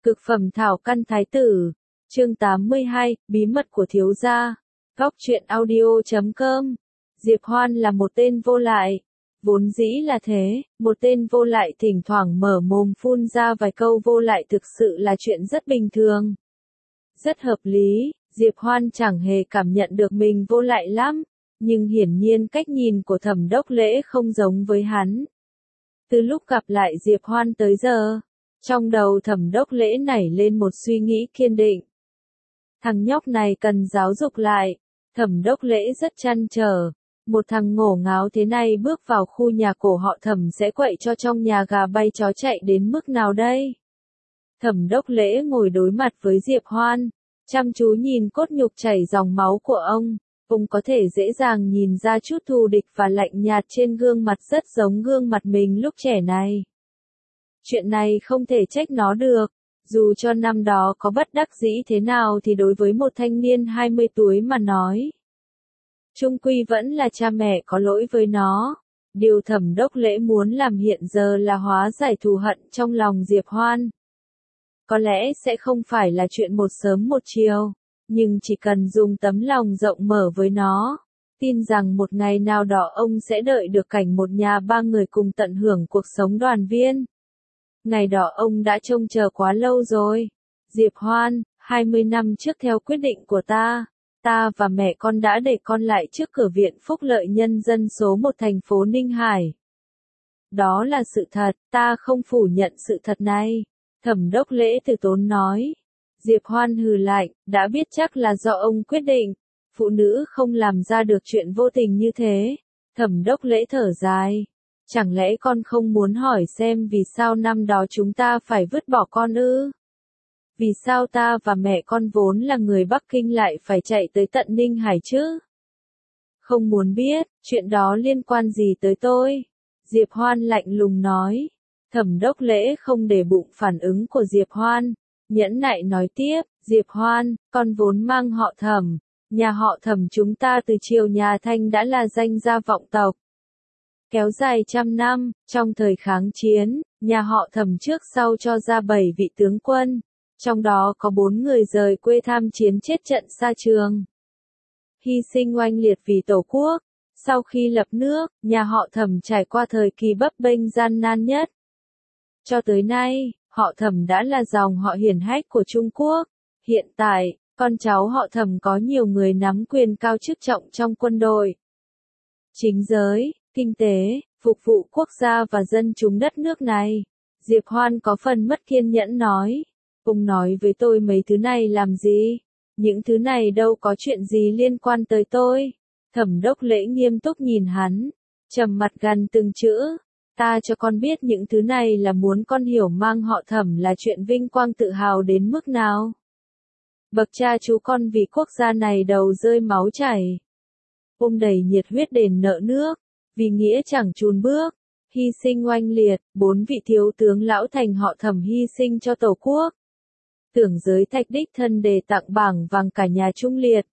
Cực phẩm thảo căn thái tử. Chương 82, bí mật của thiếu gia. Góc truyện audio.com. Diệp Hoan là một tên vô lại. Vốn dĩ là thế, một tên vô lại thỉnh thoảng mở mồm phun ra vài câu vô lại thực sự là chuyện rất bình thường. Rất hợp lý, Diệp Hoan chẳng hề cảm nhận được mình vô lại lắm, nhưng hiển nhiên cách nhìn của Thẩm Đốc Lễ không giống với hắn. Từ lúc gặp lại Diệp Hoan tới giờ, trong đầu Thẩm Đốc Lễ nảy lên một suy nghĩ kiên định. Thằng nhóc này cần giáo dục lại. Thẩm Đốc Lễ rất trăn trở. Một thằng ngổ ngáo thế này bước vào khu nhà cổ họ Thẩm sẽ quậy cho trong nhà gà bay chó chạy đến mức nào đây? Thẩm Đốc Lễ ngồi đối mặt với Diệp Hoan, chăm chú nhìn cốt nhục chảy dòng máu của ông. Ông có thể dễ dàng nhìn ra chút thù địch và lạnh nhạt trên gương mặt rất giống gương mặt mình lúc trẻ này. Chuyện này không thể trách nó được. Dù cho năm đó có bất đắc dĩ thế nào thì đối với một thanh niên 20 tuổi mà nói, chung quy vẫn là cha mẹ có lỗi với nó. Điều Thẩm Đốc Lễ muốn làm hiện giờ là hóa giải thù hận trong lòng Diệp Hoan. Có lẽ sẽ không phải là chuyện một sớm một chiều, nhưng chỉ cần dùng tấm lòng rộng mở với nó, tin rằng một ngày nào đó ông sẽ đợi được cảnh một nhà ba người cùng tận hưởng cuộc sống đoàn viên. Ngày đó ông đã trông chờ quá lâu rồi. Diệp Hoan, 20 năm trước theo quyết định của ta và mẹ con đã để con lại trước cửa viện Phúc Lợi nhân dân số 1 thành phố Ninh Hải. Đó là sự thật, ta không phủ nhận sự thật này. Thẩm Đốc Lễ từ tốn nói. Diệp Hoan hừ lạnh, đã biết chắc là do ông quyết định. Phụ nữ không làm ra được chuyện vô tình như thế. Thẩm Đốc Lễ thở dài. Chẳng lẽ con không muốn hỏi xem vì sao năm đó chúng ta phải vứt bỏ con ư? Vì sao ta và mẹ con vốn là người Bắc Kinh lại phải chạy tới tận Ninh Hải chứ? Không muốn biết, chuyện đó liên quan gì tới tôi? Diệp Hoan lạnh lùng nói. Thẩm Đốc Lễ không để bụng phản ứng của Diệp Hoan, nhẫn nại nói tiếp, Diệp Hoan, con vốn mang họ Thẩm, nhà họ Thẩm chúng ta từ triều nhà Thanh đã là danh gia vọng tộc. Kéo dài trăm năm, trong thời kháng chiến, nhà họ Thẩm trước sau cho ra 7 vị tướng quân, trong đó có 4 người rời quê tham chiến chết trận xa trường. Hy sinh oanh liệt vì Tổ quốc. Sau khi lập nước, nhà họ Thẩm trải qua thời kỳ bấp bênh gian nan nhất. Cho tới nay, họ Thẩm đã là dòng họ hiển hách của Trung Quốc. Hiện tại, con cháu họ Thẩm có nhiều người nắm quyền cao chức trọng trong quân đội, chính giới, kinh tế, phục vụ quốc gia và dân chúng đất nước này. Diệp Hoan có phần mất kiên nhẫn nói. Ông nói với tôi mấy thứ này làm gì? Những thứ này đâu có chuyện gì liên quan tới tôi. Thẩm Đốc Lễ nghiêm túc nhìn hắn, trầm mặt gằn từng chữ. Ta cho con biết những thứ này là muốn con hiểu mang họ Thẩm là chuyện vinh quang tự hào đến mức nào. Bậc cha chú con vì quốc gia này đầu rơi máu chảy. Ông đầy nhiệt huyết đền nợ nước, vì nghĩa chẳng chùn bước, hy sinh oanh liệt, 4 vị thiếu tướng lão thành họ Thẩm hy sinh cho Tổ quốc. Tưởng Giới Thạch đích thân đề tặng bảng vàng cả nhà trung liệt.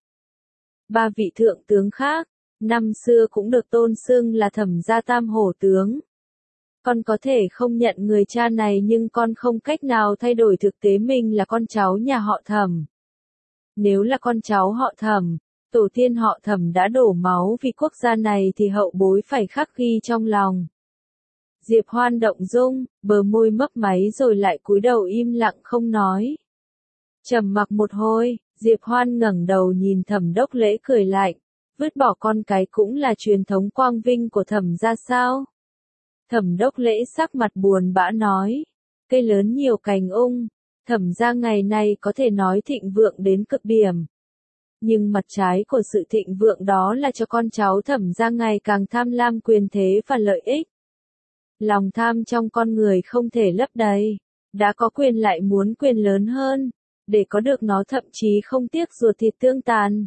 3 vị thượng tướng khác, năm xưa cũng được tôn xưng là Thẩm gia tam hổ tướng. Con có thể không nhận người cha này nhưng con không cách nào thay đổi thực tế mình là con cháu nhà họ Thẩm. Nếu là con cháu họ Thẩm, tổ tiên họ Thẩm đã đổ máu vì quốc gia này thì hậu bối phải khắc ghi trong lòng. Diệp Hoan động dung, bờ môi mấp máy rồi lại cúi đầu im lặng không nói. Trầm mặc một hồi, Diệp Hoan ngẩng đầu nhìn Thẩm Đốc Lễ cười lạnh, vứt bỏ con cái cũng là truyền thống quang vinh của Thẩm gia sao? Thẩm Đốc Lễ sắc mặt buồn bã nói, cây lớn nhiều cành ung, Thẩm gia ngày nay có thể nói thịnh vượng đến cực điểm. Nhưng mặt trái của sự thịnh vượng đó là cho con cháu Thẩm gia ngày càng tham lam quyền thế và lợi ích. Lòng tham trong con người không thể lấp đầy, đã có quyền lại muốn quyền lớn hơn, để có được nó thậm chí không tiếc ruột thịt tương tàn.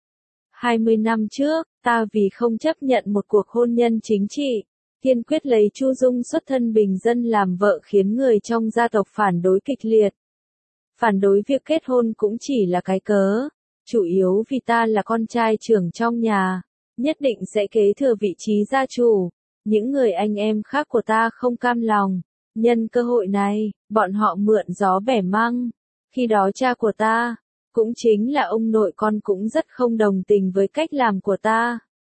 20 năm trước, ta vì không chấp nhận một cuộc hôn nhân chính trị, kiên quyết lấy Chu Dung xuất thân bình dân làm vợ khiến người trong gia tộc phản đối kịch liệt. Phản đối việc kết hôn cũng chỉ là cái cớ, chủ yếu vì ta là con trai trưởng trong nhà, nhất định sẽ kế thừa vị trí gia chủ. Những người anh em khác của ta không cam lòng, Nhân cơ hội này, bọn họ mượn gió bẻ măng. Khi đó cha của ta, cũng chính là ông nội con cũng rất không đồng tình với cách làm của ta.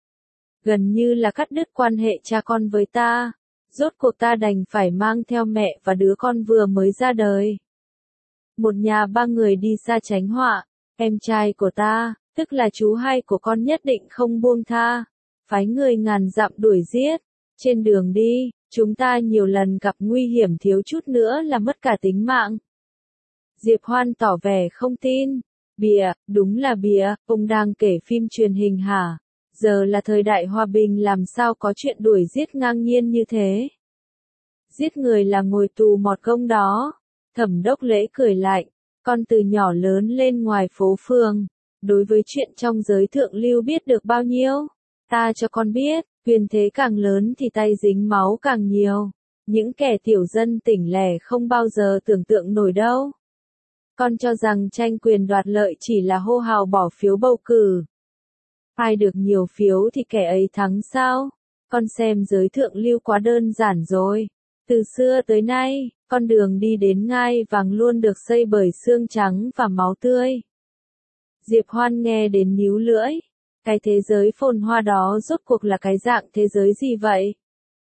Gần như là cắt đứt quan hệ cha con với ta. Rốt cuộc ta đành phải mang theo mẹ và đứa con vừa mới ra đời. Một nhà ba người đi xa tránh họa, em trai của ta, tức là chú hai của con nhất định không buông tha, phái người ngàn dặm đuổi giết. Trên đường đi, chúng ta nhiều lần gặp nguy hiểm thiếu chút nữa là mất cả tính mạng. Diệp Hoan tỏ vẻ không tin. Bịa, đúng là bịa, ông đang kể phim truyền hình hả? Giờ là thời đại hòa bình làm sao có chuyện đuổi giết ngang nhiên như thế? Giết người là ngồi tù mọt công đó. Thẩm Đốc Lễ cười lạnh, con từ nhỏ lớn lên ngoài phố phường, đối với chuyện trong giới thượng lưu biết được bao nhiêu? Ta cho con biết, quyền thế càng lớn thì tay dính máu càng nhiều. Những kẻ tiểu dân tỉnh lẻ không bao giờ tưởng tượng nổi đâu. Con cho rằng tranh quyền đoạt lợi chỉ là hô hào bỏ phiếu bầu cử. Ai được nhiều phiếu thì kẻ ấy thắng sao? Con xem giới thượng lưu quá đơn giản rồi. Từ xưa tới nay, con đường đi đến ngai vàng luôn được xây bởi xương trắng và máu tươi. Diệp Hoan nghe đến nhíu lưỡi. Cái thế giới phồn hoa đó rốt cuộc là cái dạng thế giới gì vậy?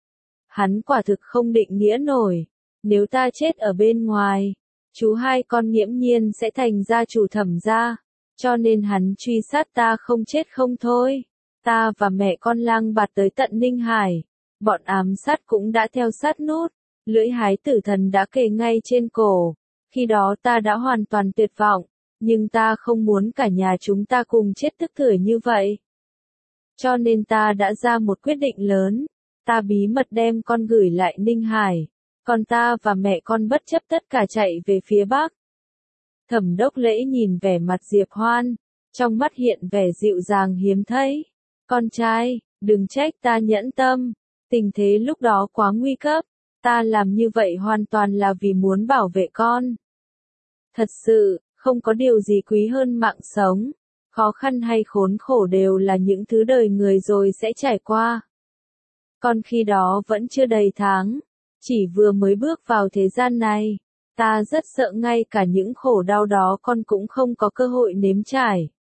Hắn quả thực không định nghĩa nổi. Nếu ta chết ở bên ngoài, chú hai con nghiễm nhiên sẽ thành gia chủ Thẩm gia. Cho nên hắn truy sát ta không chết không thôi. Ta và mẹ con lang bạt tới tận Ninh Hải. Bọn ám sát cũng đã theo sát nút. Lưỡi hái tử thần đã kề ngay trên cổ. Khi đó ta đã hoàn toàn tuyệt vọng. Nhưng ta không muốn cả nhà chúng ta cùng chết tức tưởi như vậy. Cho nên ta đã ra một quyết định lớn. Ta bí mật đem con gửi lại Ninh Hải. Còn ta và mẹ con bất chấp tất cả chạy về phía Bắc. Thẩm Đốc Lễ nhìn vẻ mặt Diệp Hoan. Trong mắt hiện vẻ dịu dàng hiếm thấy. Con trai, đừng trách ta nhẫn tâm. Tình thế lúc đó quá nguy cấp. Ta làm như vậy hoàn toàn là vì muốn bảo vệ con. Thật sự, không có điều gì quý hơn mạng sống. Khó khăn hay khốn khổ đều là những thứ đời người rồi sẽ trải qua. Con khi đó vẫn chưa đầy tháng. Chỉ vừa mới bước vào thế gian này. Ta rất sợ ngay cả những khổ đau đó con cũng không có cơ hội nếm trải.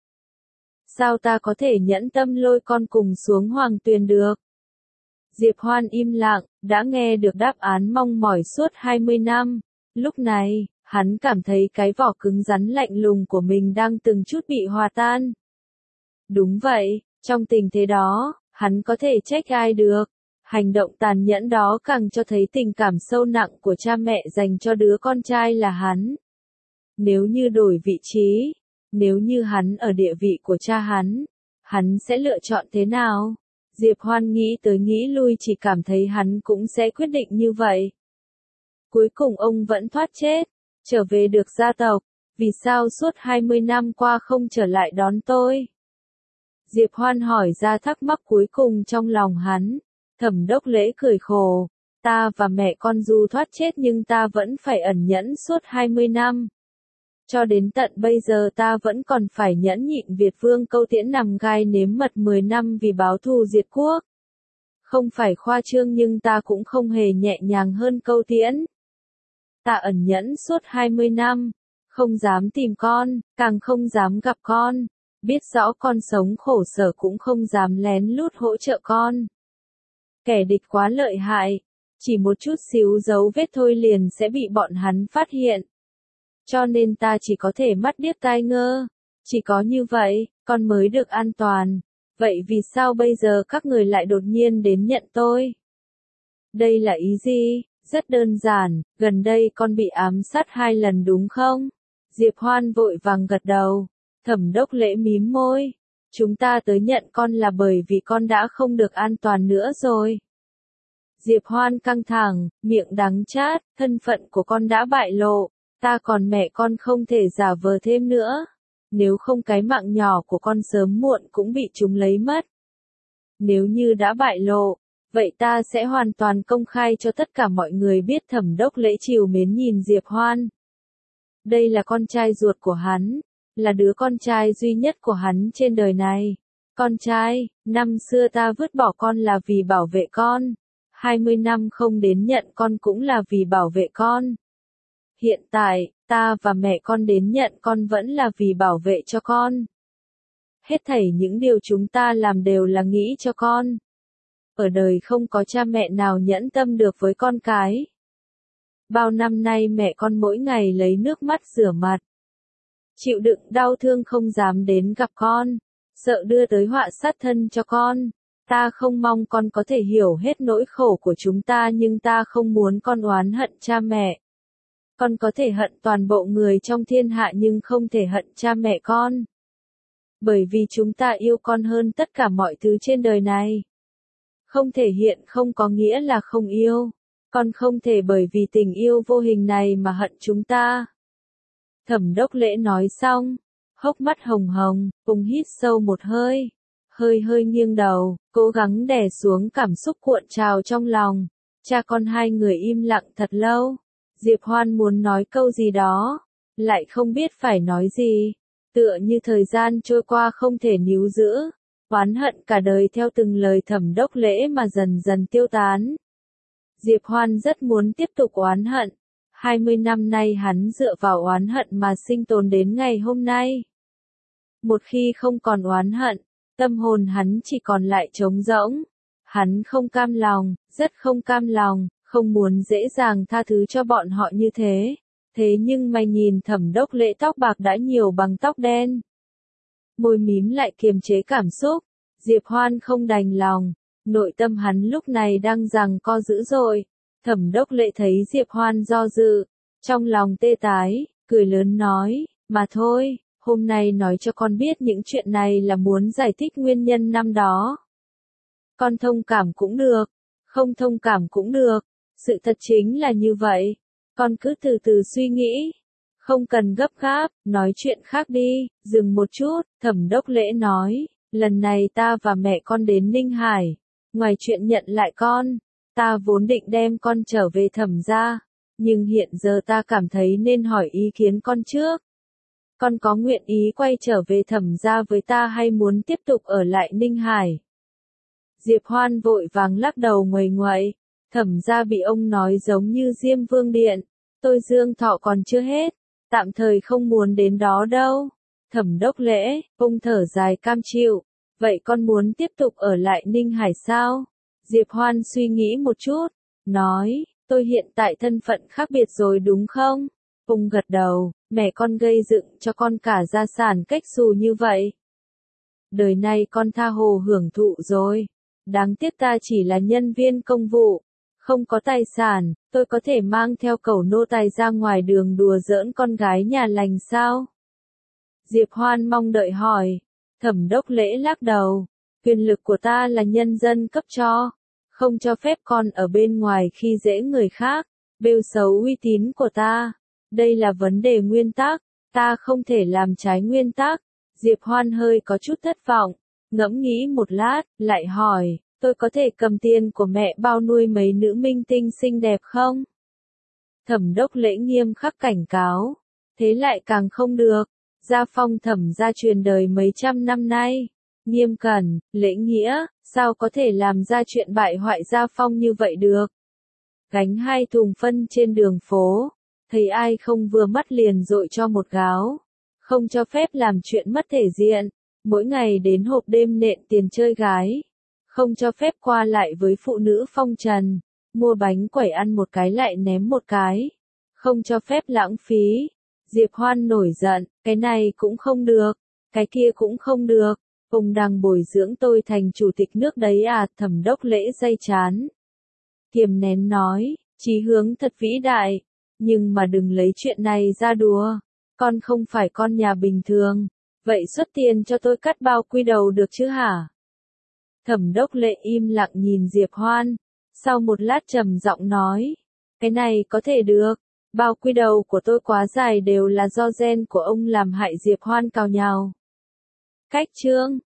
Sao ta có thể nhẫn tâm lôi con cùng xuống hoàng tuyền được? Diệp Hoan im lặng, đã nghe được đáp án mong mỏi suốt 20 năm. Lúc này, hắn cảm thấy cái vỏ cứng rắn lạnh lùng của mình đang từng chút bị hòa tan. Đúng vậy, trong tình thế đó, hắn có thể trách ai được. Hành động tàn nhẫn đó càng cho thấy tình cảm sâu nặng của cha mẹ dành cho đứa con trai là hắn. Nếu như đổi vị trí, nếu như hắn ở địa vị của cha hắn sẽ lựa chọn thế nào? Diệp Hoan nghĩ tới nghĩ lui chỉ cảm thấy hắn cũng sẽ quyết định như vậy. Cuối cùng ông vẫn thoát chết, trở về được gia tộc. Vì sao suốt 20 năm qua không trở lại đón tôi? Diệp Hoan hỏi ra thắc mắc cuối cùng trong lòng hắn. Thẩm Đốc Lễ cười khổ. Ta và mẹ con dù thoát chết nhưng ta vẫn phải ẩn nhẫn suốt 20 năm. Cho đến tận bây giờ ta vẫn còn phải nhẫn nhịn Việt Vương Câu Tiễn nằm gai nếm mật 10 năm vì báo thù diệt quốc. Không phải khoa trương nhưng ta cũng không hề nhẹ nhàng hơn Câu Tiễn. Ta ẩn nhẫn suốt 20 năm, không dám tìm con, càng không dám gặp con. Biết rõ con sống khổ sở cũng không dám lén lút hỗ trợ con. Kẻ địch quá lợi hại, chỉ một chút xíu dấu vết thôi liền sẽ bị bọn hắn phát hiện. Cho nên ta chỉ có thể mắt điếc tai ngơ. Chỉ có như vậy, con mới được an toàn. Vậy vì sao bây giờ các người lại đột nhiên đến nhận tôi? Đây là ý gì? Rất đơn giản, gần đây con bị ám sát 2 lần đúng không? Diệp Hoan vội vàng gật đầu. Thẩm Đốc Lễ mím môi. Chúng ta tới nhận con là bởi vì con đã không được an toàn nữa rồi. Diệp Hoan căng thẳng, miệng đắng chát, thân phận của con đã bại lộ. Ta còn mẹ con không thể giả vờ thêm nữa. Nếu không cái mạng nhỏ của con sớm muộn cũng bị chúng lấy mất. Nếu như đã bại lộ, vậy ta sẽ hoàn toàn công khai cho tất cả mọi người biết. Thẩm Đốc Lễ trìu mến nhìn Diệp Hoan. Đây là con trai ruột của hắn, là đứa con trai duy nhất của hắn trên đời này. Con trai, năm xưa ta vứt bỏ con là vì bảo vệ con. 20 năm không đến nhận con cũng là vì bảo vệ con. Hiện tại, ta và mẹ con đến nhận con vẫn là vì bảo vệ cho con. Hết thảy những điều chúng ta làm đều là nghĩ cho con. Ở đời không có cha mẹ nào nhẫn tâm được với con cái. Bao năm nay mẹ con mỗi ngày lấy nước mắt rửa mặt. Chịu đựng đau thương không dám đến gặp con. Sợ đưa tới họa sát thân cho con. Ta không mong con có thể hiểu hết nỗi khổ của chúng ta nhưng ta không muốn con oán hận cha mẹ. Con có thể hận toàn bộ người trong thiên hạ nhưng không thể hận cha mẹ con. Bởi vì chúng ta yêu con hơn tất cả mọi thứ trên đời này. Không thể hiện không có nghĩa là không yêu. Con không thể bởi vì tình yêu vô hình này mà hận chúng ta. Thẩm Đốc Lễ nói xong, hốc mắt hồng hồng, cùng hít sâu một hơi. Hơi nghiêng đầu, cố gắng đè xuống cảm xúc cuộn trào trong lòng. Cha con hai người im lặng thật lâu. Diệp Hoan muốn nói câu gì đó, lại không biết phải nói gì. Tựa như thời gian trôi qua không thể níu giữ. Oán hận cả đời theo từng lời Thẩm Đốc Lễ mà dần dần tiêu tán. Diệp Hoan rất muốn tiếp tục oán hận. 20 năm nay hắn dựa vào oán hận mà sinh tồn đến ngày hôm nay. Một khi không còn oán hận, tâm hồn hắn chỉ còn lại trống rỗng. Hắn không cam lòng, rất không cam lòng, không muốn dễ dàng tha thứ cho bọn họ như thế. Thế nhưng mày nhìn Thẩm Đốc Lễ tóc bạc đã nhiều bằng tóc đen. Môi mím lại kiềm chế cảm xúc. Diệp Hoan không đành lòng. Nội tâm hắn lúc này đang giằng co dữ dội. Thẩm Đốc Lễ thấy Diệp Hoan do dự. Trong lòng tê tái, cười lớn nói, mà thôi, hôm nay nói cho con biết những chuyện này là muốn giải thích nguyên nhân năm đó. Con thông cảm cũng được, không thông cảm cũng được. Sự thật chính là như vậy. Con cứ từ từ suy nghĩ. Không cần gấp gáp, nói chuyện khác đi. Dừng một chút, Thẩm Đốc Lễ nói, lần này ta và mẹ con đến Ninh Hải. Ngoài chuyện nhận lại con, ta vốn định đem con trở về Thẩm gia. Nhưng hiện giờ ta cảm thấy nên hỏi ý kiến con trước. Con có nguyện ý quay trở về Thẩm gia với ta hay muốn tiếp tục ở lại Ninh Hải? Diệp Hoan vội vàng lắc đầu nguầy nguậy. Thẩm gia bị ông nói giống như Diêm Vương Điện. Tôi dương thọ còn chưa hết. Tạm thời không muốn đến đó đâu. Thẩm Đốc Lễ, ông thở dài cam chịu. Vậy con muốn tiếp tục ở lại Ninh Hải sao? Diệp Hoan suy nghĩ một chút. Nói, tôi hiện tại thân phận khác biệt rồi đúng không? Ông gật đầu, mẹ con gây dựng cho con cả gia sản cách xù như vậy. Đời này con tha hồ hưởng thụ rồi. Đáng tiếc ta chỉ là nhân viên công vụ. Không có tài sản, tôi có thể mang theo cẩu nô tài ra ngoài đường đùa giỡn con gái nhà lành sao? Diệp Hoan mong đợi hỏi. Thẩm Đốc Lễ lắc đầu. Quyền lực của ta là nhân dân cấp cho. Không cho phép con ở bên ngoài khi dễ người khác. Bêu xấu uy tín của ta. Đây là vấn đề nguyên tắc. Ta không thể làm trái nguyên tắc. Diệp Hoan hơi có chút thất vọng. Ngẫm nghĩ một lát, lại hỏi. Tôi có thể cầm tiền của mẹ bao nuôi mấy nữ minh tinh xinh đẹp không? Thẩm Đốc Lễ nghiêm khắc cảnh cáo. Thế lại càng không được. Gia phong Thẩm gia truyền đời mấy trăm năm nay. Nghiêm cẩn, lễ nghĩa, sao có thể làm ra chuyện bại hoại gia phong như vậy được? Gánh 2 thùng phân trên đường phố. Thấy ai không vừa mắt liền dội cho một gáo. Không cho phép làm chuyện mất thể diện. Mỗi ngày đến hộp đêm nện tiền chơi gái. Không cho phép qua lại với phụ nữ phong trần. Mua bánh quẩy ăn một cái lại ném một cái. Không cho phép lãng phí. Diệp Hoan nổi giận, cái này cũng không được, cái kia cũng không được. Ông đang bồi dưỡng tôi thành chủ tịch nước đấy à? Thẩm Đốc Lễ day chán. Kiềm nén nói, chí hướng thật vĩ đại. Nhưng mà đừng lấy chuyện này ra đùa. Con không phải con nhà bình thường. Vậy xuất tiền cho tôi cắt bao quy đầu được chứ hả? Thẩm Đốc Lễ im lặng nhìn Diệp Hoan. Sau một lát trầm giọng nói. Cái này có thể được. Bao quy đầu của tôi quá dài đều là do gen của ông làm hại. Diệp Hoan cào nhào. Cách chương